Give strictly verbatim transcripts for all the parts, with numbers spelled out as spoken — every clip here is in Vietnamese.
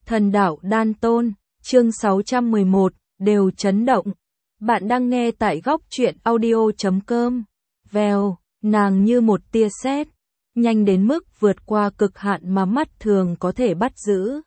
Thần đạo đan tôn, chương sáu trăm mười một, đều chấn động. Bạn đang nghe tại góc truyện audio chấm com. Vèo, nàng như một tia sét, nhanh đến mức vượt qua cực hạn mà mắt thường có thể bắt giữ.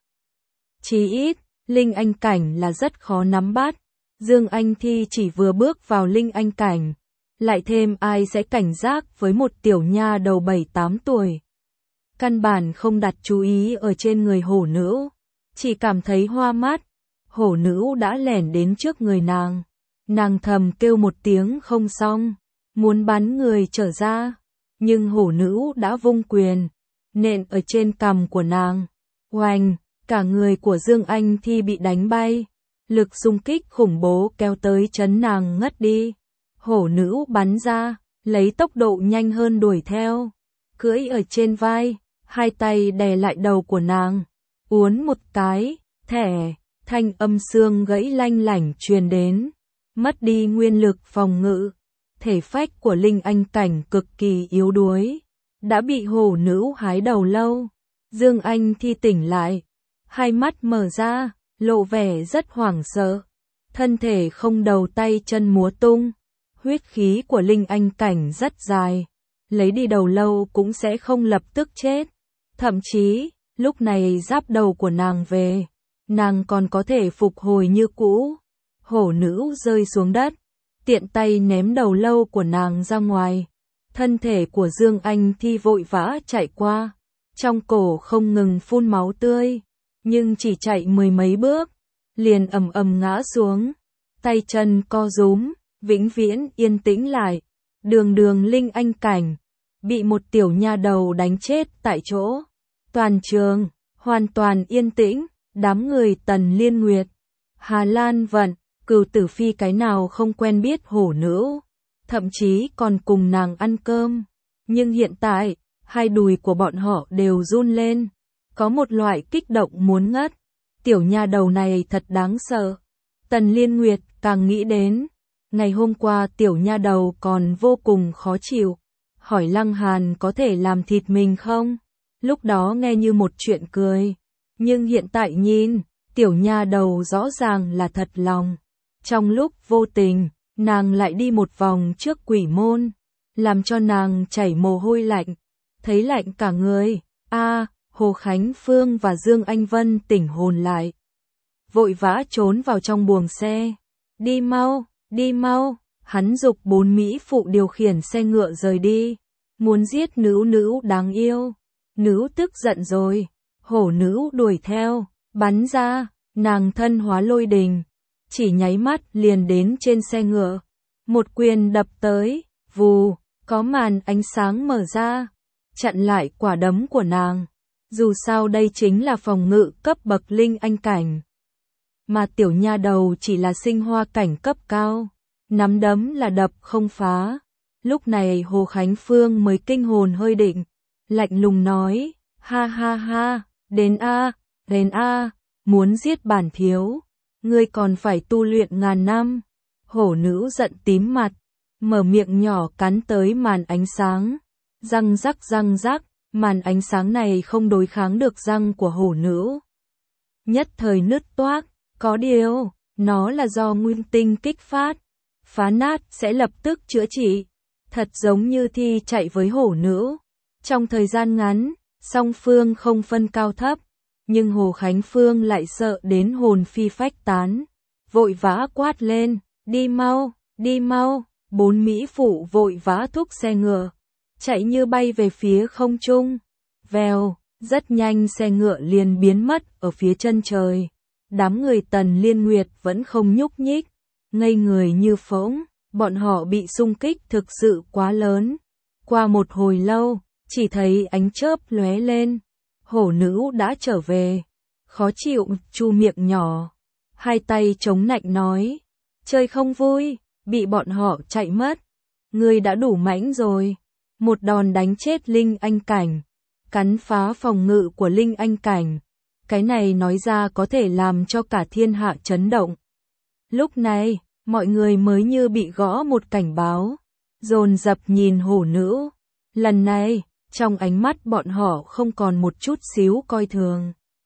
Chí ít, linh anh cảnh là rất khó nắm bắt. Dương Anh Thi chỉ vừa bước vào linh anh cảnh, lại thêm ai sẽ cảnh giác với một tiểu nha đầu bảy tám tuổi. Căn bản không đặt chú ý ở trên người hổ nữ, chỉ cảm thấy hoa mắt. Hổ nữ đã lẻn đến trước người nàng. Nàng thầm kêu một tiếng không xong, muốn bắn người trở ra, nhưng hổ nữ đã vung quyền, nện ở trên cằm của nàng. Oanh, cả người của Dương Anh Thi bị đánh bay, lực xung kích khủng bố kéo tới chấn nàng ngất đi. Hổ nữ bắn ra, lấy tốc độ nhanh hơn đuổi theo, cưỡi ở trên vai, hai tay đè lại đầu của nàng, uốn một cái, thẻ, thanh âm xương gãy lanh lảnh truyền đến, mất đi nguyên lực phòng ngự, thể phách của linh anh cảnh cực kỳ yếu đuối, đã bị hổ nữ hái đầu lâu. Dương Anh Thi tỉnh lại, hai mắt mở ra, lộ vẻ rất hoảng sợ, thân thể không đầu tay chân múa tung, huyết khí của linh anh cảnh rất dài, lấy đi đầu lâu cũng sẽ không lập tức chết, thậm chí, lúc này giáp đầu của nàng về, nàng còn có thể phục hồi như cũ. Hổ nữ rơi xuống đất, tiện tay ném đầu lâu của nàng ra ngoài, thân thể của Dương Anh Thi vội vã chạy qua, trong cổ không ngừng phun máu tươi, nhưng chỉ chạy mười mấy bước, liền ầm ầm ngã xuống, tay chân co rúm, vĩnh viễn yên tĩnh lại. Đường đường linh anh cảnh, bị một tiểu nha đầu đánh chết tại chỗ. Toàn trường hoàn toàn yên tĩnh, đám người Tần Liên Nguyệt, Hà Lan Vận, Cửu Tử Phi cái nào không quen biết hổ nữ, thậm chí còn cùng nàng ăn cơm, nhưng hiện tại, hai đùi của bọn họ đều run lên, có một loại kích động muốn ngất. Tiểu nha đầu này thật đáng sợ. Tần Liên Nguyệt càng nghĩ đến, ngày hôm qua tiểu nha đầu còn vô cùng khó chịu, hỏi Lăng Hàn có thể làm thịt mình không? Lúc đó nghe như một chuyện cười, nhưng hiện tại nhìn, tiểu nha đầu rõ ràng là thật lòng. Trong lúc vô tình, nàng lại đi một vòng trước quỷ môn, làm cho nàng chảy mồ hôi lạnh, thấy lạnh cả người. A, Hồ Khánh Phương và Dương Anh Vân tỉnh hồn lại, vội vã trốn vào trong buồng xe. Đi mau, đi mau, hắn giục bốn mỹ phụ điều khiển xe ngựa rời đi, muốn giết nữ nữ đáng yêu. Nữ tức giận rồi, hổ nữ đuổi theo, bắn ra, nàng thân hóa lôi đình, chỉ nháy mắt liền đến trên xe ngựa, một quyền đập tới, vù, có màn ánh sáng mở ra, chặn lại quả đấm của nàng. Dù sao đây chính là phòng ngự cấp bậc linh anh cảnh, mà tiểu nha đầu chỉ là sinh hoa cảnh cấp cao, nắm đấm là đập không phá. Lúc này Hồ Khánh Phương mới kinh hồn hơi định, lạnh lùng nói, ha ha ha, đến a, đến a, muốn giết bản thiếu, ngươi còn phải tu luyện ngàn năm. Hổ nữ giận tím mặt, mở miệng nhỏ cắn tới màn ánh sáng, răng rắc răng rắc, màn ánh sáng này không đối kháng được răng của hổ nữ, nhất thời nứt toác. Có điều, nó là do nguyên tinh kích phát, phá nát sẽ lập tức chữa trị, thật giống như Thi chạy với hổ nữ. Trong thời gian ngắn, song phương không phân cao thấp, nhưng Hồ Khánh Phương lại sợ đến hồn phi phách tán, vội vã quát lên, đi mau, đi mau. Bốn mỹ phụ vội vã thúc xe ngựa, chạy như bay về phía không trung. Vèo, rất nhanh xe ngựa liền biến mất ở phía chân trời. Đám người Tần Liên Nguyệt vẫn không nhúc nhích, ngây người như phỗng, bọn họ bị xung kích thực sự quá lớn. Qua một hồi lâu, chỉ thấy ánh chớp lóe lên, hổ nữ đã trở về, khó chịu chu miệng nhỏ, hai tay chống nạnh nói, chơi không vui, bị bọn họ chạy mất, ngươi đã đủ mãnh rồi. Một đòn đánh chết linh anh cảnh, cắn phá phòng ngự của linh anh cảnh, cái này nói ra có thể làm cho cả thiên hạ chấn động. Lúc này, mọi người mới như bị gõ một cảnh báo, dồn dập nhìn hổ nữ. Lần này, trong ánh mắt bọn họ không còn một chút xíu coi thường.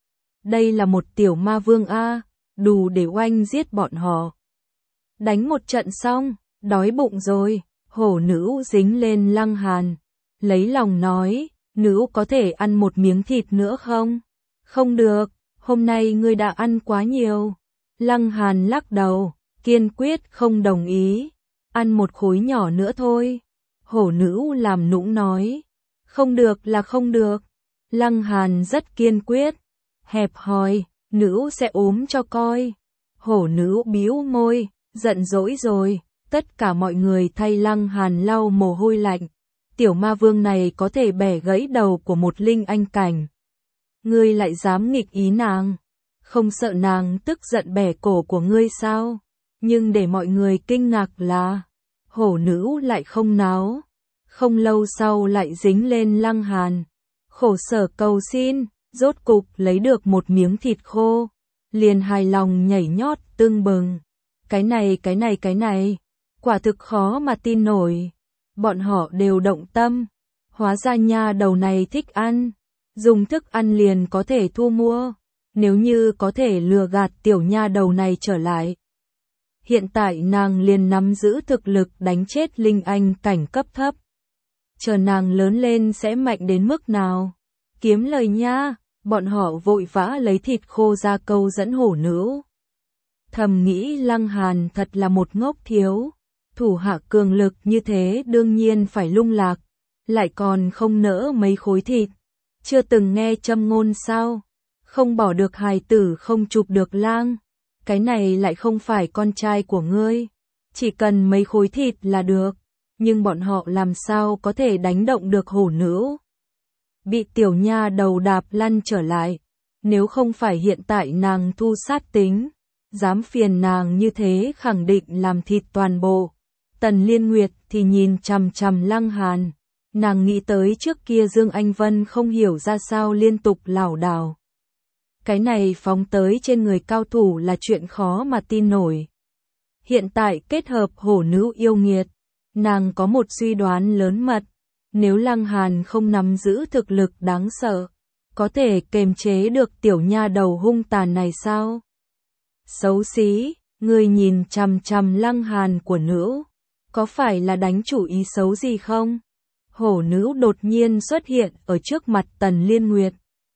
đây là một tiểu ma vương a, đủ để oanh giết bọn họ. Đánh một trận xong, đói bụng rồi, hổ nữ dính lên Lăng Hàn, lấy lòng nói, nữ có thể ăn một miếng thịt nữa không? Không được, hôm nay ngươi đã ăn quá nhiều. Lăng Hàn lắc đầu, kiên quyết không đồng ý, ăn một khối nhỏ nữa thôi. Hổ nữ làm nũng nói, không được là không được. Lăng Hàn rất kiên quyết, hẹp hòi, nữ sẽ ốm cho coi. Hổ nữ bĩu môi, giận dỗi rồi, tất cả mọi người thay Lăng Hàn lau mồ hôi lạnh. Tiểu ma vương này có thể bẻ gãy đầu của một linh anh cảnh. Ngươi lại dám nghịch ý nàng, không sợ nàng tức giận bẻ cổ của ngươi sao? Nhưng để mọi người kinh ngạc là, hổ nữ lại không náo, không lâu sau lại dính lên Lăng Hàn. Khổ sở cầu xin, rốt cục lấy được một miếng thịt khô, liền hài lòng nhảy nhót tưng bừng. Cái này cái này cái này, quả thực khó mà tin nổi. Bọn họ đều động tâm, hóa ra nha đầu này thích ăn, dùng thức ăn liền có thể thu mua, nếu như có thể lừa gạt tiểu nha đầu này trở lại. Hiện tại nàng liền nắm giữ thực lực đánh chết linh anh cảnh cấp thấp. Chờ nàng lớn lên sẽ mạnh đến mức nào? Kiếm lời nha, bọn họ vội vã lấy thịt khô ra câu dẫn hổ nữ. Thầm nghĩ Lăng Hàn thật là một ngốc thiếu, thủ hạ cường lực như thế đương nhiên phải lung lạc, lại còn không nỡ mấy khối thịt. Chưa từng nghe châm ngôn sao? Không bỏ được hài tử không chụp được lang. Cái này lại không phải con trai của ngươi, chỉ cần mấy khối thịt là được. Nhưng bọn họ làm sao có thể đánh động được hổ nữ? Bị tiểu nha đầu đạp lăn trở lại, nếu không phải hiện tại nàng thu sát tính, dám phiền nàng như thế khẳng định làm thịt toàn bộ. Tần Liên Nguyệt thì nhìn chằm chằm Lăng Hàn, nàng nghĩ tới trước kia Dương Anh Vân không hiểu ra sao liên tục lảo đảo. Cái này phóng tới trên người cao thủ là chuyện khó mà tin nổi. Hiện tại kết hợp hổ nữ yêu nghiệt, nàng có một suy đoán lớn mật, nếu Lăng Hàn không nắm giữ thực lực đáng sợ, có thể kềm chế được tiểu nha đầu hung tàn này sao? Xấu xí, ngươi nhìn chằm chằm Lăng Hàn của nữ, có phải là đánh chủ ý xấu gì không? Hổ nữ đột nhiên xuất hiện ở trước mặt Tần Liên Nguyệt.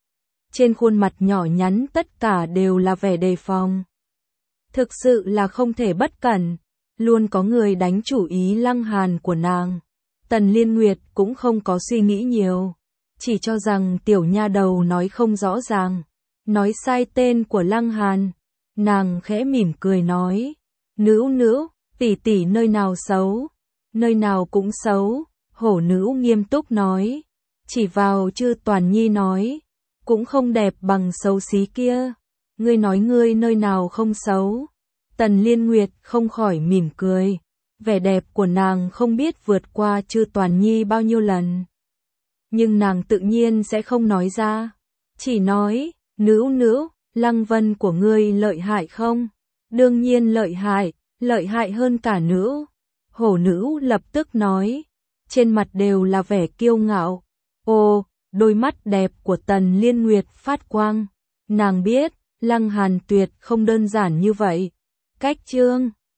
Trên khuôn mặt nhỏ nhắn tất cả đều là vẻ đề phòng. Thực sự là không thể bất cẩn, luôn có người đánh chủ ý Lăng Hàn của nàng. Tần Liên Nguyệt cũng không có suy nghĩ nhiều, chỉ cho rằng tiểu nha đầu nói không rõ ràng, nói sai tên của Lăng Hàn. Nàng khẽ mỉm cười nói, nữ nữ, tỷ tỷ nơi nào xấu, nơi nào cũng xấu. Hổ nữ nghiêm túc nói, chỉ vào Chư Toàn Nhi nói, cũng không đẹp bằng xấu xí kia. Ngươi nói ngươi nơi nào không xấu? Tần Liên Nguyệt không khỏi mỉm cười, vẻ đẹp của nàng không biết vượt qua Chư Toàn Nhi bao nhiêu lần. Nhưng nàng tự nhiên sẽ không nói ra, chỉ nói, nữ nữ, Lăng Vân của ngươi lợi hại không? Đương nhiên lợi hại, lợi hại hơn cả nữ. Hổ nữ lập tức nói, trên mặt đều là vẻ kiêu ngạo. Ô, đôi mắt đẹp của Tần Liên Nguyệt phát quang, nàng biết, Lăng Hàn tuyệt không đơn giản như vậy. Cách chương